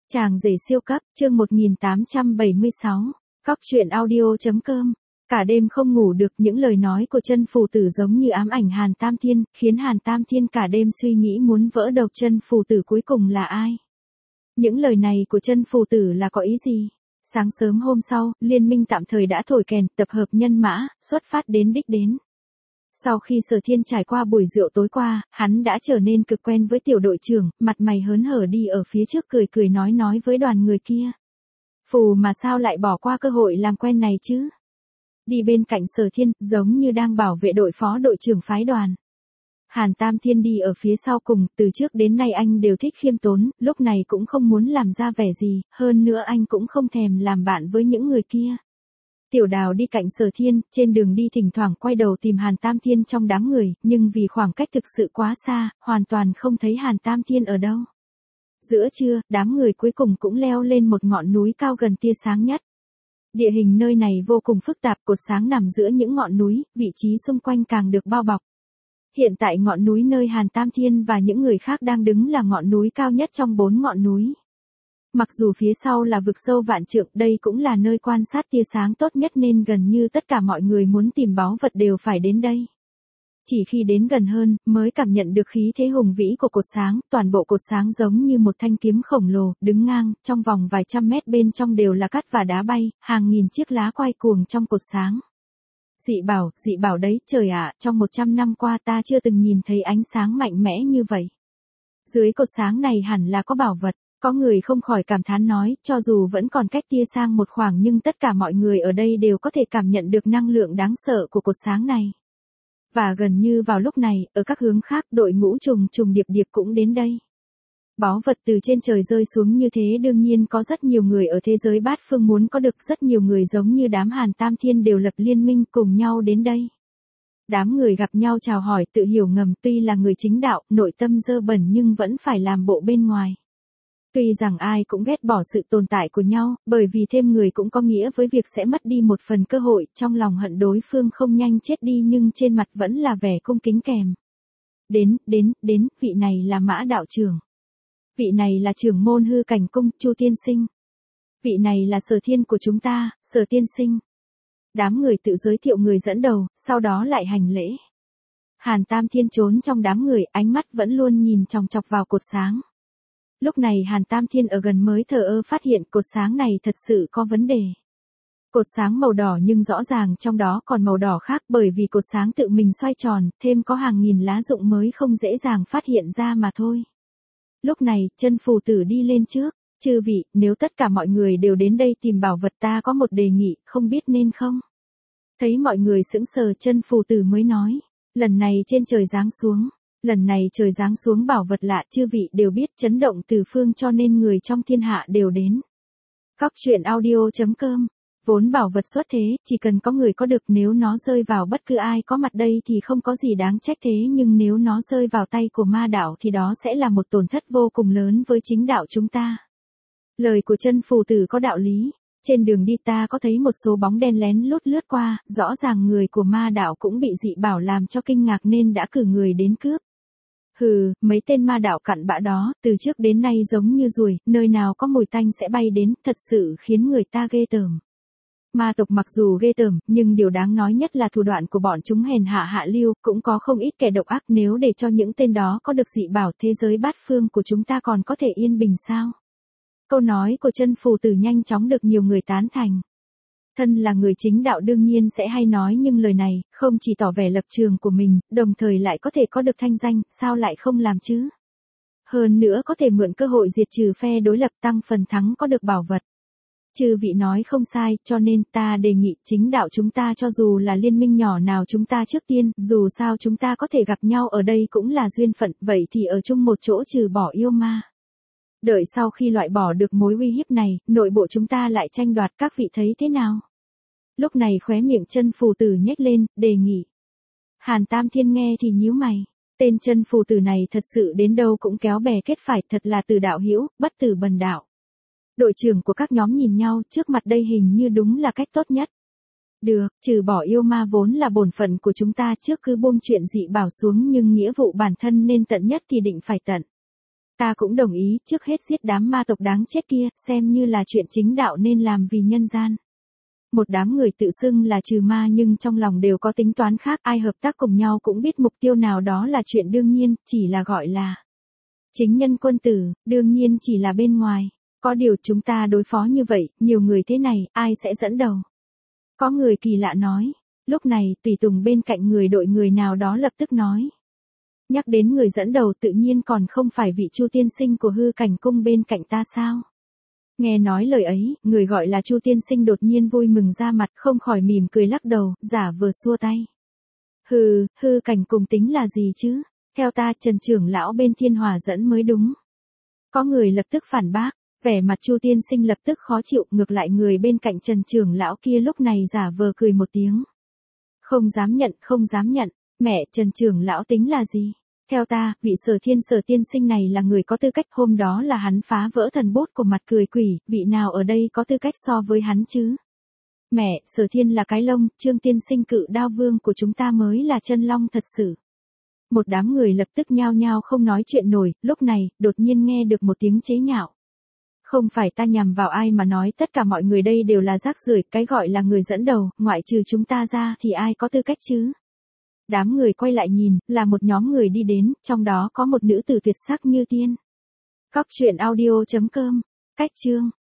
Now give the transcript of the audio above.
Chàng rể siêu cấp, chương 1876. Cóc truyện audio.com. Cả đêm không ngủ được, những lời nói của chân phù tử giống như ám ảnh Hàn Tam Thiên, khiến Hàn Tam Thiên cả đêm suy nghĩ muốn vỡ đầu chân phù tử cuối cùng là ai. Những lời này của chân phù tử là có ý gì? Sáng sớm hôm sau, liên minh tạm thời đã thổi kèn, tập hợp nhân mã, xuất phát đến đích đến. Sau khi Sở Thiên trải qua buổi rượu tối qua, hắn đã trở nên cực quen với tiểu đội trưởng, mặt mày hớn hở đi ở phía trước cười cười nói với đoàn người kia. Phù mà sao lại bỏ qua cơ hội làm quen này chứ? Đi bên cạnh Sở Thiên, giống như đang bảo vệ đội phó đội trưởng phái đoàn. Hàn Tam Thiên đi ở phía sau cùng, từ trước đến nay anh đều thích khiêm tốn, lúc này cũng không muốn làm ra vẻ gì, hơn nữa anh cũng không thèm làm bạn với những người kia. Tiểu Đào đi cạnh Sở Thiên, trên đường đi thỉnh thoảng quay đầu tìm Hàn Tam Thiên trong đám người, nhưng vì khoảng cách thực sự quá xa, hoàn toàn không thấy Hàn Tam Thiên ở đâu. Giữa trưa, đám người cuối cùng cũng leo lên một ngọn núi cao gần tia sáng nhất. Địa hình nơi này vô cùng phức tạp, cột sáng nằm giữa những ngọn núi, vị trí xung quanh càng được bao bọc. Hiện tại ngọn núi nơi Hàn Tam Thiên và những người khác đang đứng là ngọn núi cao nhất trong 4 ngọn núi. Mặc dù phía sau là vực sâu vạn trượng, đây cũng là nơi quan sát tia sáng tốt nhất nên gần như tất cả mọi người muốn tìm báu vật đều phải đến đây. Chỉ khi đến gần hơn, mới cảm nhận được khí thế hùng vĩ của cột sáng, toàn bộ cột sáng giống như một thanh kiếm khổng lồ, đứng ngang, trong vòng vài trăm mét bên trong đều là cát và đá bay, hàng nghìn chiếc lá quay cuồng trong cột sáng. Dị bảo đấy, trời ạ, trong 100 năm qua ta chưa từng nhìn thấy ánh sáng mạnh mẽ như vậy. Dưới cột sáng này hẳn là có bảo vật. Có người không khỏi cảm thán nói, cho dù vẫn còn cách tia sang một khoảng nhưng tất cả mọi người ở đây đều có thể cảm nhận được năng lượng đáng sợ của cột sáng này. Và gần như vào lúc này, ở các hướng khác, đội ngũ trùng điệp cũng đến đây. Báu vật từ trên trời rơi xuống như thế đương nhiên có rất nhiều người ở thế giới bát phương muốn có được, rất nhiều người giống như đám Hàn Tam Thiên đều lập liên minh cùng nhau đến đây. Đám người gặp nhau chào hỏi tự hiểu ngầm, tuy là người chính đạo, nội tâm dơ bẩn nhưng vẫn phải làm bộ bên ngoài. Tuy rằng ai cũng ghét bỏ sự tồn tại của nhau, bởi vì thêm người cũng có nghĩa với việc sẽ mất đi một phần cơ hội, trong lòng hận đối phương không nhanh chết đi nhưng trên mặt vẫn là vẻ cung kính kèm. Đến, vị này là Mã đạo trưởng. Vị này là trưởng môn Hư Cảnh Cung, Chu tiên sinh. Vị này là Sở Thiên của chúng ta, Sở tiên sinh. Đám người tự giới thiệu người dẫn đầu, sau đó lại hành lễ. Hàn Tam Thiên trốn trong đám người, ánh mắt vẫn luôn nhìn chòng chọc vào cột sáng. Lúc này Hàn Tam Thiên ở gần mới thờ ơ phát hiện cột sáng này thật sự có vấn đề. Cột sáng màu đỏ nhưng rõ ràng trong đó còn màu đỏ khác, bởi vì cột sáng tự mình xoay tròn, thêm có hàng nghìn lá rụng mới không dễ dàng phát hiện ra mà thôi. Lúc này, chân phù tử đi lên trước, chư vị, nếu tất cả mọi người đều đến đây tìm bảo vật ta có một đề nghị, không biết nên không? Thấy mọi người sững sờ, chân phù tử mới nói, lần này trên trời giáng xuống. Lần này trời giáng xuống bảo vật lạ, chư vị đều biết chấn động từ phương cho nên người trong thiên hạ đều đến. Cóc truyện audio.com. Vốn bảo vật xuất thế, chỉ cần có người có được, nếu nó rơi vào bất cứ ai có mặt đây thì không có gì đáng trách, thế nhưng nếu nó rơi vào tay của ma đạo thì đó sẽ là một tổn thất vô cùng lớn với chính đạo chúng ta. Lời của chân phù tử có đạo lý. Trên đường đi ta có thấy một số bóng đen lén lút qua, rõ ràng người của ma đạo cũng bị dị bảo làm cho kinh ngạc nên đã cử người đến cướp. Hừ, mấy tên ma đạo cặn bã đó, từ trước đến nay giống như ruồi, nơi nào có mùi tanh sẽ bay đến, thật sự khiến người ta ghê tởm. Ma tộc mặc dù ghê tởm, nhưng điều đáng nói nhất là thủ đoạn của bọn chúng hèn hạ lưu, cũng có không ít kẻ độc ác, nếu để cho những tên đó có được dị bảo, thế giới bát phương của chúng ta còn có thể yên bình sao? Câu nói của chân phù tử nhanh chóng được nhiều người tán thành. Thân là người chính đạo đương nhiên sẽ hay nói nhưng lời này, không chỉ tỏ vẻ lập trường của mình, đồng thời lại có thể có được thanh danh, sao lại không làm chứ? Hơn nữa có thể mượn cơ hội diệt trừ phe đối lập, tăng phần thắng có được bảo vật. Chư vị nói không sai, cho nên ta đề nghị chính đạo chúng ta cho dù là liên minh nhỏ nào chúng ta trước tiên, dù sao chúng ta có thể gặp nhau ở đây cũng là duyên phận, vậy thì ở chung một chỗ trừ bỏ yêu ma. Đợi sau khi loại bỏ được mối uy hiếp này, nội bộ chúng ta lại tranh đoạt, các vị thấy thế nào? Lúc này khóe miệng chân phù tử nhếch lên, đề nghị. Hàn Tam Thiên nghe thì nhíu mày, tên chân phù tử này thật sự đến đâu cũng kéo bè kết phải, thật là từ đạo hữu, bất tử bần đạo. Đội trưởng của các nhóm nhìn nhau, trước mặt đây hình như đúng là cách tốt nhất. Được, trừ bỏ yêu ma vốn là bổn phận của chúng ta, trước cứ buông chuyện dị bảo xuống nhưng nghĩa vụ bản thân nên tận nhất thì định phải tận. Ta cũng đồng ý, trước hết giết đám ma tộc đáng chết kia, xem như là chuyện chính đạo nên làm vì nhân gian. Một đám người tự xưng là trừ ma nhưng trong lòng đều có tính toán khác, ai hợp tác cùng nhau cũng biết mục tiêu nào đó là chuyện đương nhiên, chỉ là gọi là chính nhân quân tử, đương nhiên chỉ là bên ngoài. Có điều chúng ta đối phó như vậy, nhiều người thế này, ai sẽ dẫn đầu? Có người kỳ lạ nói. Lúc này, tùy tùng bên cạnh người đội người nào đó lập tức nói. Nhắc đến người dẫn đầu tự nhiên còn không phải vị Chu tiên sinh của Hư Cảnh cung bên cạnh ta sao? Nghe nói lời ấy, người gọi là Chu tiên sinh đột nhiên vui mừng ra mặt, không khỏi mỉm cười lắc đầu, giả vờ xua tay. Hư Cảnh cung tính là gì chứ? Theo ta Trần trưởng lão bên Thiên Hỏa dẫn mới đúng. Có người lập tức phản bác, vẻ mặt Chu tiên sinh lập tức khó chịu, ngược lại người bên cạnh Trần trưởng lão kia lúc này giả vờ cười một tiếng. Không dám nhận, mẹ Trần trưởng lão tính là gì? Theo ta, vị Sở tiên sinh này là người có tư cách, hôm đó là hắn phá vỡ thần bốt của mặt cười quỷ, vị nào ở đây có tư cách so với hắn chứ? Mẹ, Sở Thiên là cái lông, Trương tiên sinh Cự Đao Vương của chúng ta mới là chân long thật sự. Một đám người lập tức nhao nhao không nói chuyện nổi, lúc này, đột nhiên nghe được một tiếng chế nhạo. Không phải ta nhằm vào ai mà nói, tất cả mọi người đây đều là rác rưởi, cái gọi là người dẫn đầu, ngoại trừ chúng ta ra thì ai có tư cách chứ? Đám người quay lại nhìn, là một nhóm người đi đến, trong đó có một nữ tử tuyệt sắc như tiên. Cóc truyện audio.com, cách chương.